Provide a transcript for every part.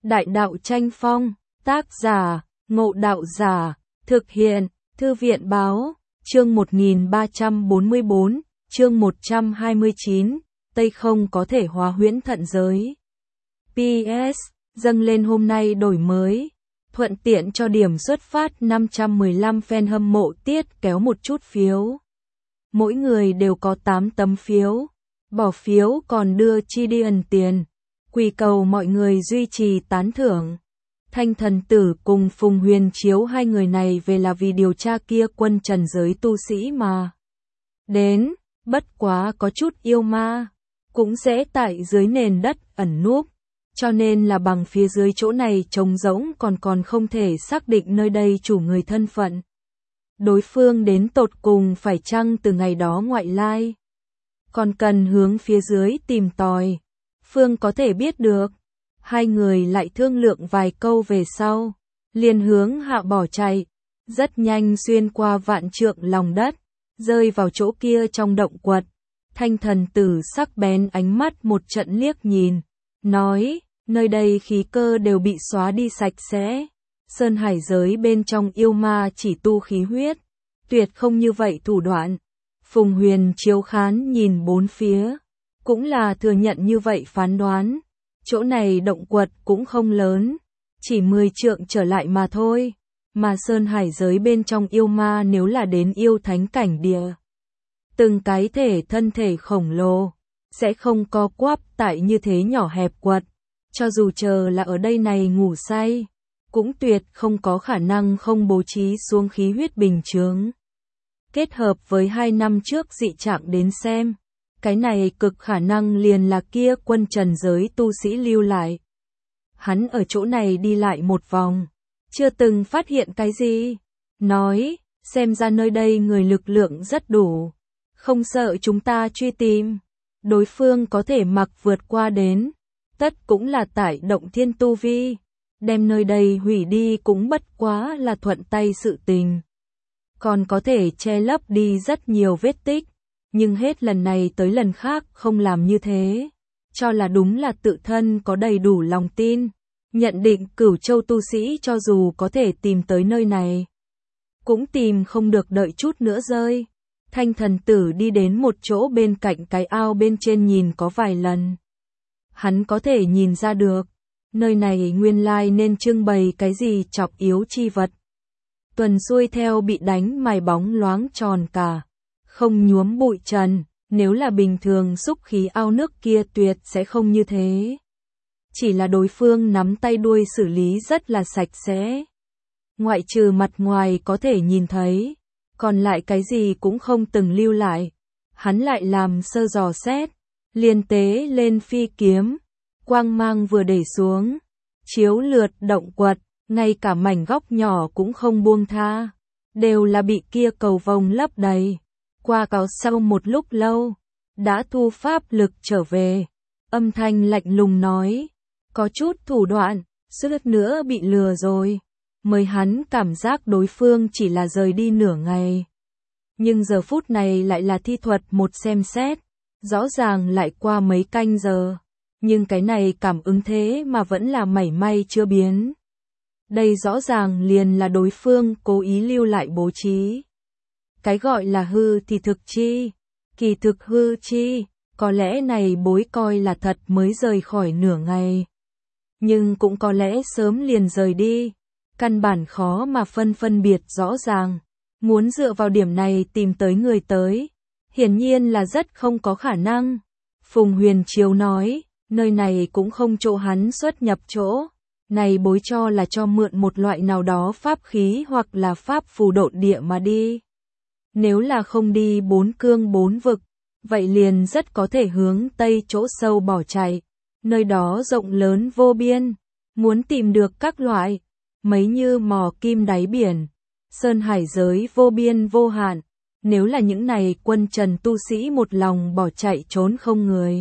Đại đạo tranh phong, tác giả, Ngộ Đạo Giả, thực hiện, Thư viện báo, chương 1344, chương 129, Tây không có thể hóa huyễn thận giới. PS, dâng lên hôm nay đổi mới, thuận tiện cho điểm xuất phát 515 fan hâm mộ tiết kéo một chút phiếu. Mỗi người đều có 8 tấm phiếu, bỏ phiếu còn đưa chi đi ẩn tiền. Quỳ cầu mọi người duy trì tán thưởng. Thanh Thần Tử cùng Phùng Huyền Chiếu hai người này về là vì điều tra kia quân trần giới tu sĩ mà. Đến, bất quá có chút yêu ma, cũng dễ tại dưới nền đất ẩn núp, cho nên là bằng phía dưới chỗ này trống rỗng còn không thể xác định nơi đây chủ người thân phận. Đối phương đến tột cùng phải chăng từ ngày đó ngoại lai. Còn cần hướng phía dưới tìm tòi. Phương có thể biết được. Hai người lại thương lượng vài câu về sau, liền hướng hạ bỏ chạy, rất nhanh xuyên qua vạn trượng lòng đất, rơi vào chỗ kia trong động quật. Thanh Thần Tử sắc bén ánh mắt một trận liếc nhìn, nói, nơi đây khí cơ đều bị xóa đi sạch sẽ, sơn hải giới bên trong yêu ma chỉ tu khí huyết, tuyệt không như vậy thủ đoạn. Phùng Huyền Chiếu khán nhìn bốn phía, cũng là thừa nhận như vậy phán đoán. Chỗ này động quật cũng không lớn, chỉ 10 trượng trở lại mà thôi, mà sơn hải giới bên trong yêu ma nếu là đến yêu thánh cảnh địa. Từng cái thân thể khổng lồ, sẽ không co quắp tại như thế nhỏ hẹp quật, cho dù chờ là ở đây này ngủ say, cũng tuyệt không có khả năng không bố trí xuống khí huyết bình chướng. Kết hợp với 2 năm trước dị trạng đến xem. Cái này cực khả năng liền là kia quân trần giới tu sĩ lưu lại. Hắn ở chỗ này đi lại một vòng, chưa từng phát hiện cái gì. Nói, xem ra nơi đây người lực lượng rất đủ, không sợ chúng ta truy tìm. Đối phương có thể mặc vượt qua đến, tất cũng là tại động thiên tu vi. Đem nơi đây hủy đi cũng bất quá là thuận tay sự tình. Còn có thể che lấp đi rất nhiều vết tích. Nhưng hết lần này tới lần khác không làm như thế, cho là đúng là tự thân có đầy đủ lòng tin, nhận định Cửu Châu tu sĩ cho dù có thể tìm tới nơi này, cũng tìm không được, đợi chút nữa rơi. Thanh Thần Tử đi đến một chỗ bên cạnh cái ao bên trên nhìn có vài lần. Hắn có thể nhìn ra được, nơi này nguyên lai nên trưng bày cái gì chọc yếu chi vật. Tuần xuôi theo bị đánh mài bóng loáng tròn cả. Không nhuốm bụi trần, nếu là bình thường xúc khí ao nước kia tuyệt sẽ không như thế. Chỉ là đối phương nắm tay đuôi xử lý rất là sạch sẽ. Ngoại trừ mặt ngoài có thể nhìn thấy, còn lại cái gì cũng không từng lưu lại. Hắn lại làm sơ dò xét, liền tế lên phi kiếm, quang mang vừa đẩy xuống, chiếu lượt động quật, ngay cả mảnh góc nhỏ cũng không buông tha, đều là bị kia cầu vồng lấp đầy. Qua cáo sau một lúc lâu, đã thu pháp lực trở về, âm thanh lạnh lùng nói, có chút thủ đoạn, suýt nữa bị lừa rồi, mới hắn cảm giác đối phương chỉ là rời đi nửa ngày. Nhưng giờ phút này lại là thi thuật một xem xét, rõ ràng lại qua mấy canh giờ, nhưng cái này cảm ứng thế mà vẫn là mảy may chưa biến. Đây rõ ràng liền là đối phương cố ý lưu lại bố trí. Cái gọi là hư thì thực chi, kỳ thực hư chi, có lẽ này bối coi là thật mới rời khỏi nửa ngày. Nhưng cũng có lẽ sớm liền rời đi, căn bản khó mà phân biệt rõ ràng. Muốn dựa vào điểm này tìm tới người tới, hiển nhiên là rất không có khả năng. Phùng Huyền Chiếu nói, nơi này cũng không chỗ hắn xuất nhập chỗ. Này bối cho là cho mượn một loại nào đó pháp khí hoặc là pháp phù độn địa mà đi. Nếu là không đi 4 cương 4 vực, vậy liền rất có thể hướng tây chỗ sâu bỏ chạy. Nơi đó rộng lớn vô biên, muốn tìm được các loại, mấy như mò kim đáy biển, sơn hải giới vô biên vô hạn. Nếu là những này quân trần tu sĩ một lòng bỏ chạy trốn không người,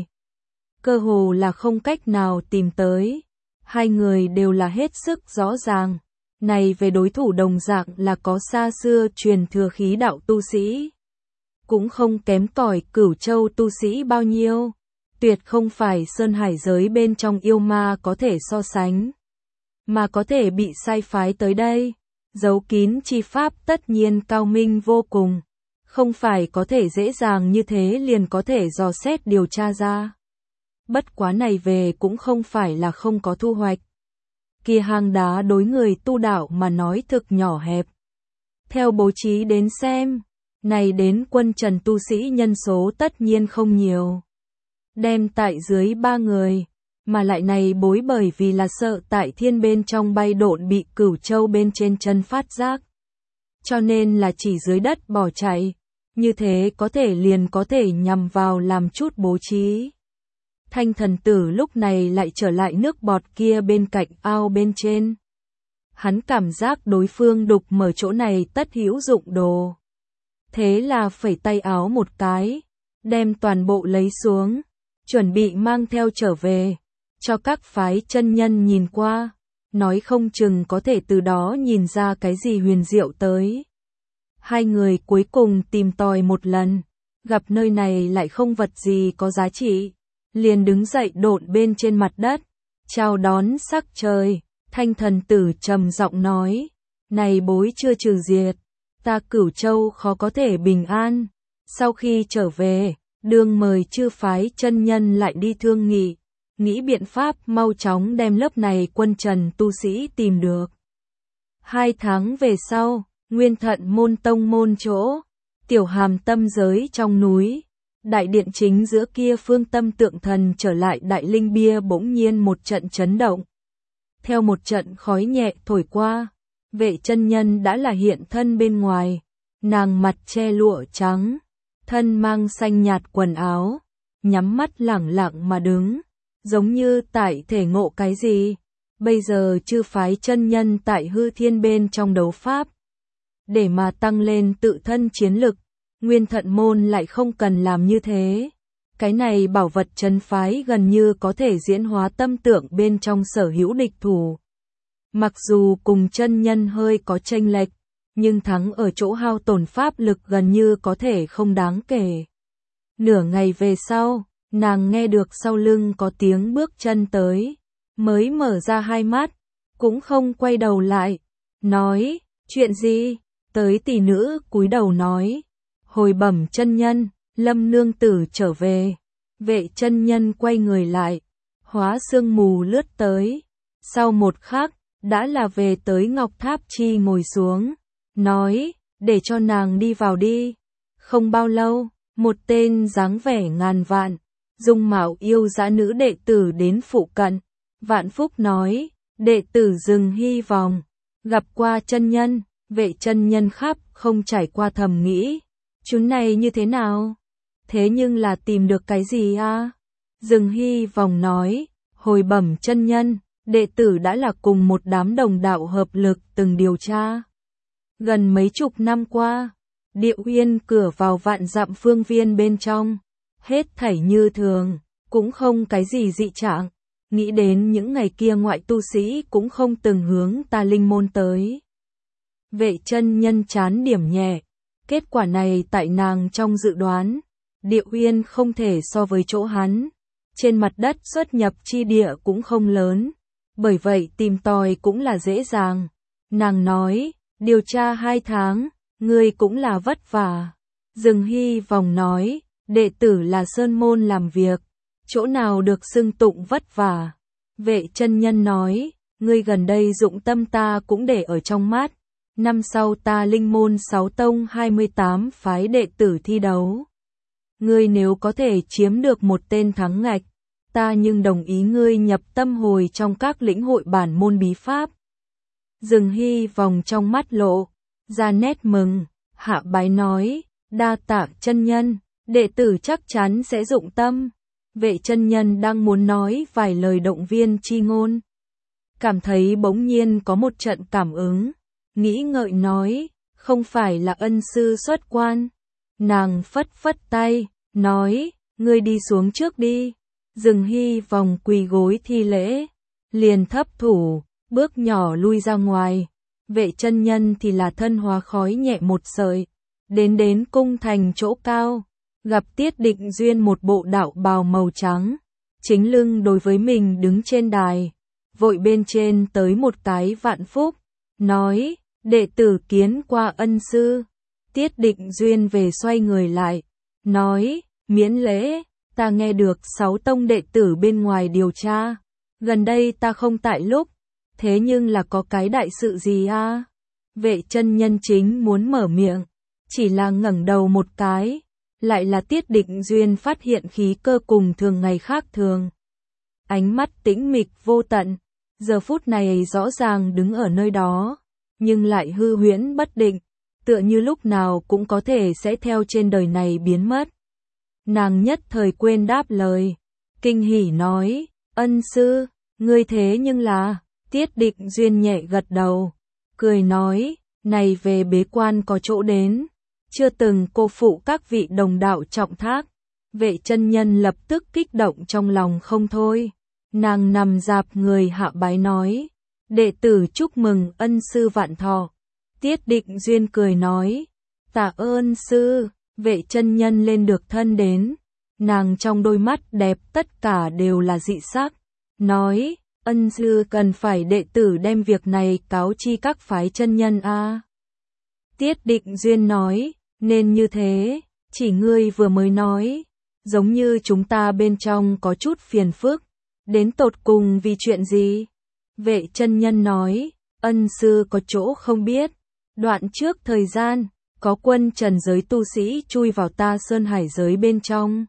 cơ hồ là không cách nào tìm tới. Hai người đều là hết sức rõ ràng. Này về đối thủ đồng dạng là có xa xưa truyền thừa khí đạo tu sĩ. Cũng không kém cỏi Cửu Châu tu sĩ bao nhiêu. Tuyệt không phải sơn hải giới bên trong yêu ma có thể so sánh. mà có thể bị sai phái tới đây. Giấu kín chi pháp tất nhiên cao minh vô cùng, không phải có thể dễ dàng như thế liền có thể dò xét điều tra ra. Bất quá này về cũng không phải là không có thu hoạch. Kia hang đá đối người tu đạo mà nói thực nhỏ hẹp. Theo bố trí đến xem, này đến quân trần tu sĩ nhân số tất nhiên không nhiều. Đem tại dưới 3 người, mà lại này bối bởi vì là sợ tại thiên bên trong bay độn bị Cửu Châu bên trên chân phát giác. Cho nên là chỉ dưới đất bỏ chạy, như thế có thể liền có thể nhằm vào làm chút bố trí. Thanh thần tử lúc này lại trở lại nước bọt kia bên cạnh ao bên trên. Hắn cảm giác đối phương đục mở chỗ này tất hữu dụng đồ. Thế là phẩy tay áo một cái, đem toàn bộ lấy xuống, chuẩn bị mang theo trở về, cho các phái chân nhân nhìn qua, nói không chừng có thể từ đó nhìn ra cái gì huyền diệu tới. Hai người cuối cùng tìm tòi một lần, gặp nơi này lại không vật gì có giá trị, liền đứng dậy độn bên trên mặt đất, chào đón sắc trời. Thanh thần tử trầm giọng nói, này bối chưa trừ diệt, ta Cửu Châu khó có thể bình an. Sau khi trở về, đương mời chư phái chân nhân lại đi thương nghị, nghĩ biện pháp mau chóng đem lớp này quân trần tu sĩ tìm được. 2 tháng về sau, Nguyên Thận môn tông môn chỗ, Tiểu Hàm tâm giới trong núi, đại điện chính giữa kia phương tâm tượng thần trở lại đại linh bia bỗng nhiên một trận chấn động. Theo một trận khói nhẹ thổi qua, Vệ chân nhân đã là hiện thân bên ngoài, nàng mặt che lụa trắng, thân mang xanh nhạt quần áo, nhắm mắt lẳng lặng mà đứng, giống như tại thể ngộ cái gì. Bây giờ chư phái chân nhân tại hư thiên bên trong đấu pháp, để mà tăng lên tự thân chiến lực, Nguyên Thận môn lại không cần làm như thế. Cái này bảo vật chân phái gần như có thể diễn hóa tâm tượng bên trong sở hữu địch thủ. Mặc dù cùng chân nhân hơi có chênh lệch, nhưng thắng ở chỗ hao tổn pháp lực gần như có thể không đáng kể. Nửa ngày về sau, nàng nghe được sau lưng có tiếng bước chân tới, mới mở ra hai mắt, cũng không quay đầu lại, nói, chuyện gì? Tới tỷ nữ cúi đầu nói, hồi bẩm chân nhân, Lâm nương tử trở về. Vệ chân nhân quay người lại, hóa sương mù lướt tới, sau một khắc, đã là về tới Ngọc Tháp Chi ngồi xuống, nói, để cho nàng đi vào đi. Không bao lâu, một tên dáng vẻ ngàn vạn, dung mạo yêu dã nữ đệ tử đến phụ cận, Vạn Phúc nói, đệ tử dừng hy vọng, gặp qua chân nhân. Vệ chân nhân khắp không trải qua thầm nghĩ, chúng này như thế nào? Thế nhưng là tìm được cái gì a? Dừng hy vọng nói, hồi bẩm chân nhân, đệ tử đã là cùng một đám đồng đạo hợp lực từng điều tra. Gần mấy chục năm qua, Địa Uyên cửa vào vạn dặm phương viên bên trong, hết thảy như thường, cũng không cái gì dị trạng. Nghĩ đến những ngày kia ngoại tu sĩ cũng không từng hướng ta linh môn tới. Vệ chân nhân chán điểm nhẹ, kết quả này tại nàng trong dự đoán, Địa Uyên không thể so với chỗ hắn, trên mặt đất xuất nhập chi địa cũng không lớn, bởi vậy tìm tòi cũng là dễ dàng. Nàng nói, điều tra 2 tháng, ngươi cũng là vất vả. Dừng hy vọng nói, đệ tử là sơn môn làm việc, chỗ nào được xưng tụng vất vả. Vệ chân nhân nói, ngươi gần đây dụng tâm ta cũng để ở trong mắt. Năm sau ta linh môn 6 tông 28 phái đệ tử thi đấu. Ngươi nếu có thể chiếm được một tên thắng ngạch, ta nhưng đồng ý ngươi nhập tâm hồi trong các lĩnh hội bản môn bí pháp. Dừng hy vọng trong mắt lộ, ra nét mừng, hạ bái nói, đa tạ chân nhân, đệ tử chắc chắn sẽ dụng tâm. Vệ chân nhân đang muốn nói vài lời động viên chi ngôn. Cảm thấy bỗng nhiên có một trận cảm ứng. Nghĩ ngợi nói, không phải là ân sư xuất quan. Nàng phất phất tay, nói, ngươi đi xuống trước đi. Dừng hy vọng quỳ gối thi lễ, liền thấp thủ, bước nhỏ lui ra ngoài. Vệ chân nhân thì là thân hóa khói nhẹ một sợi, đến cung thành chỗ cao, gặp Tiết Định Duyên một bộ đạo bào màu trắng, chính lưng đối với mình đứng trên đài, vội bên trên tới một cái vạn phúc, nói, đệ tử kiến qua ân sư. Tiết Định Duyên về xoay người lại, nói, miễn lễ, ta nghe được 6 tông đệ tử bên ngoài điều tra. Gần đây ta không tại lúc, thế nhưng là có cái đại sự gì a? Vệ chân nhân chính muốn mở miệng, chỉ là ngẩng đầu một cái, lại là Tiết Định Duyên phát hiện khí cơ cùng thường ngày khác thường. Ánh mắt tĩnh mịch vô tận, giờ phút này rõ ràng đứng ở nơi đó, nhưng lại hư huyễn bất định, tựa như lúc nào cũng có thể sẽ theo trên đời này biến mất. Nàng nhất thời quên đáp lời, kinh hỉ nói, ân sư, ngươi thế nhưng là, Tiết Định Duyên nhẹ gật đầu, cười nói, này về bế quan có chỗ đến, chưa từng cô phụ các vị đồng đạo trọng thác. Vệ chân nhân lập tức kích động trong lòng không thôi, nàng nằm dạp người hạ bái nói, đệ tử chúc mừng ân sư vạn thọ. Tiết Định Duyên cười nói, tạ ơn sư. Vệ chân nhân lên được thân đến, nàng trong đôi mắt đẹp tất cả đều là dị sắc, nói, ân sư cần phải đệ tử đem việc này cáo chi các phái chân nhân a. Tiết Định Duyên nói, nên như thế, chỉ ngươi vừa mới nói, giống như chúng ta bên trong có chút phiền phức, đến tột cùng vì chuyện gì? Vệ chân nhân nói, ân sư có chỗ không biết, đoạn trước thời gian, có quân trần giới tu sĩ chui vào ta Sơn Hải giới bên trong.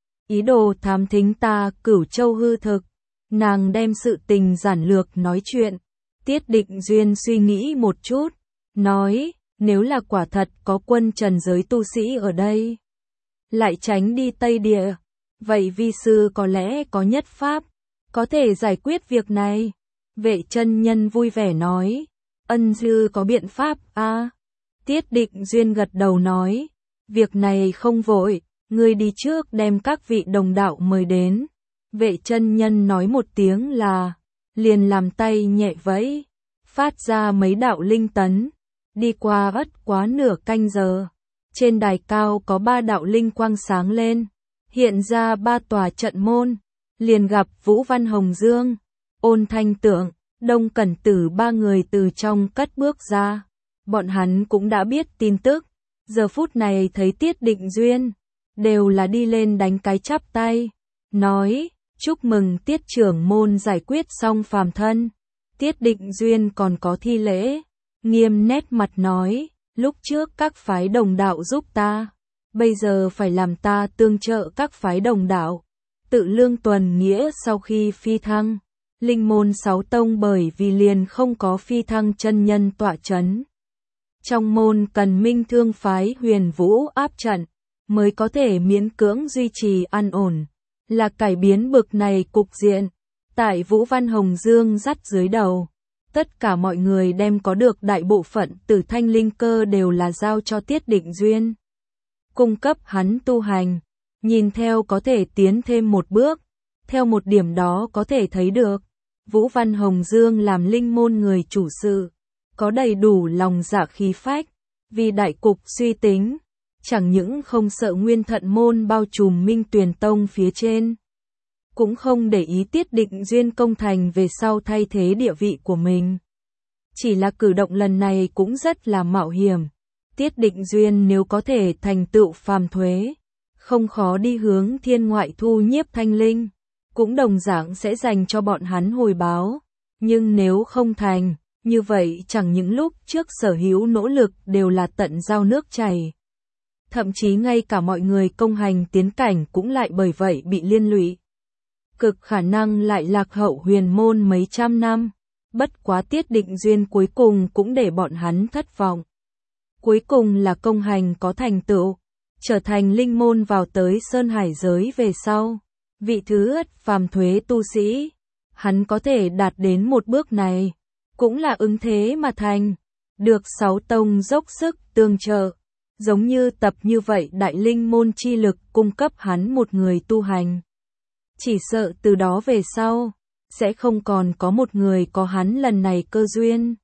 Ý đồ thám thính ta Cửu Châu hư thực, nàng đem sự tình giản lược nói chuyện. Tiết Định Duyên suy nghĩ một chút, nói, nếu là quả thật có quân trần giới tu sĩ ở đây, lại tránh đi Tây Địa, vậy vi sư có lẽ có nhất pháp, có thể giải quyết việc này. Vệ chân nhân vui vẻ nói, ân sư có biện pháp a. Tiết Định Duyên gật đầu nói, việc này không vội, ngươi đi trước đem các vị đồng đạo mời đến. Vệ chân nhân nói một tiếng là, liền làm tay nhẹ vẫy, phát ra mấy đạo linh tấn, đi qua ất quá nửa canh giờ. Trên đài cao có 3 đạo linh quang sáng lên, hiện ra 3 tòa trận môn, liền gặp Vũ Văn Hồng Dương, Ôn Thanh Tượng, Đông Cẩn Tử 3 người từ trong cất bước ra. Bọn hắn cũng đã biết tin tức, giờ phút này thấy Tiết Định Duyên, đều là đi lên đánh cái chắp tay, nói, chúc mừng Tiết trưởng môn giải quyết xong phàm thân. Tiết Định Duyên còn có thi lễ, nghiêm nét mặt nói, lúc trước các phái đồng đạo giúp ta, bây giờ phải làm ta tương trợ các phái đồng đạo. Tự Lương Tuần Nghĩa sau khi phi thăng, linh môn 6 tông bởi vì liền không có phi thăng chân nhân tọa chấn. Trong môn cần Minh Thương phái Huyền Vũ áp trận, mới có thể miễn cưỡng duy trì an ổn, là cải biến bực này cục diện. Tại Vũ Văn Hồng Dương dắt dưới đầu, tất cả mọi người đem có được đại bộ phận Tử Thanh linh cơ đều là giao cho Tiết Định Duyên, cung cấp hắn tu hành, nhìn theo có thể tiến thêm một bước. Theo một điểm đó có thể thấy được, Vũ Văn Hồng Dương làm linh môn người chủ sự, có đầy đủ lòng dạ khí phách, vì đại cục suy tính, chẳng những không sợ Nguyên Thận môn bao trùm Minh Tuyền Tông phía trên, cũng không để ý Tiết Định Duyên công thành về sau thay thế địa vị của mình. Chỉ là cử động lần này cũng rất là mạo hiểm. Tiết Định Duyên nếu có thể thành tựu phàm thuế, không khó đi hướng thiên ngoại thu nhiếp thanh linh, cũng đồng dạng sẽ dành cho bọn hắn hồi báo. Nhưng nếu không thành, như vậy chẳng những lúc trước sở hữu nỗ lực đều là tận giao nước chảy. Thậm chí ngay cả mọi người công hành tiến cảnh cũng lại bởi vậy bị liên lụy. Cực khả năng lại lạc hậu huyền môn mấy trăm năm. Bất quá Tiết Định Duyên cuối cùng cũng để bọn hắn thất vọng. Cuối cùng là công hành có thành tựu, trở thành linh môn vào tới Sơn Hải giới về sau. Vị thứ ất phàm thuế tu sĩ, hắn có thể đạt đến một bước này, cũng là ứng thế mà thành, được 6 tông dốc sức tương trợ, giống như tập như vậy đại linh môn chi lực cung cấp hắn một người tu hành. Chỉ sợ từ đó về sau, sẽ không còn có một người có hắn lần này cơ duyên.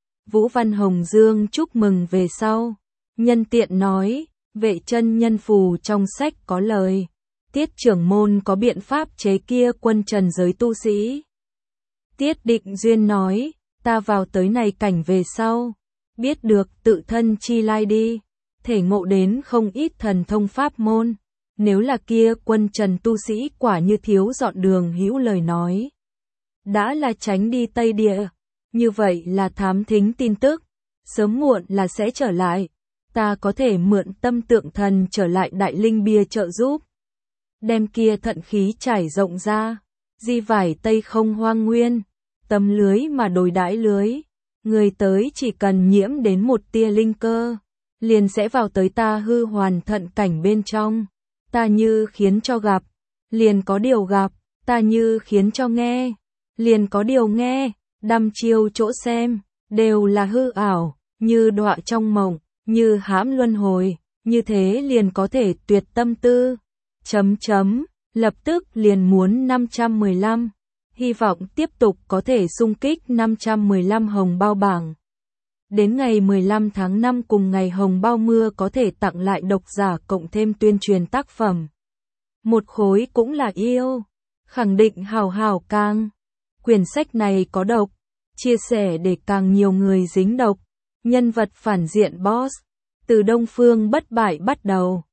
Vũ Văn Hồng Dương chúc mừng về sau, nhân tiện nói, Vệ chân nhân phù trong sách có lời, Tiết trưởng môn có biện pháp chế kia quân trần giới tu sĩ. Tiết Định Duyên nói, ta vào tới này cảnh về sau, biết được tự thân chi lai đi, thể ngộ đến không ít thần thông pháp môn, nếu là kia quân trần tu sĩ quả như thiếu dọn đường hữu lời nói. Đã là tránh đi Tây Địa, như vậy là thám thính tin tức, sớm muộn là sẽ trở lại, ta có thể mượn tâm tượng thần trở lại Đại Linh Bia trợ giúp. Đem kia thận khí trải rộng ra, di vải Tây không hoang nguyên, tấm lưới mà đối đãi lưới, người tới chỉ cần nhiễm đến một tia linh cơ, liền sẽ vào tới ta hư hoàn thận cảnh bên trong, ta như khiến cho gặp, liền có điều gặp, ta như khiến cho nghe, liền có điều nghe, đăm chiêu chỗ xem, đều là hư ảo, như đọa trong mộng, như hãm luân hồi, như thế liền có thể tuyệt tâm tư. Lập tức liền muốn 515, hy vọng tiếp tục có thể xung kích 515 hồng bao bảng. Đến ngày 15 tháng 5 cùng ngày hồng bao mưa có thể tặng lại độc giả cộng thêm tuyên truyền tác phẩm. Một khối cũng là yêu, khẳng định hào hào càng. Quyển sách này có độc, chia sẻ để càng nhiều người dính độc. Nhân vật phản diện boss, từ Đông Phương bất bại bắt đầu.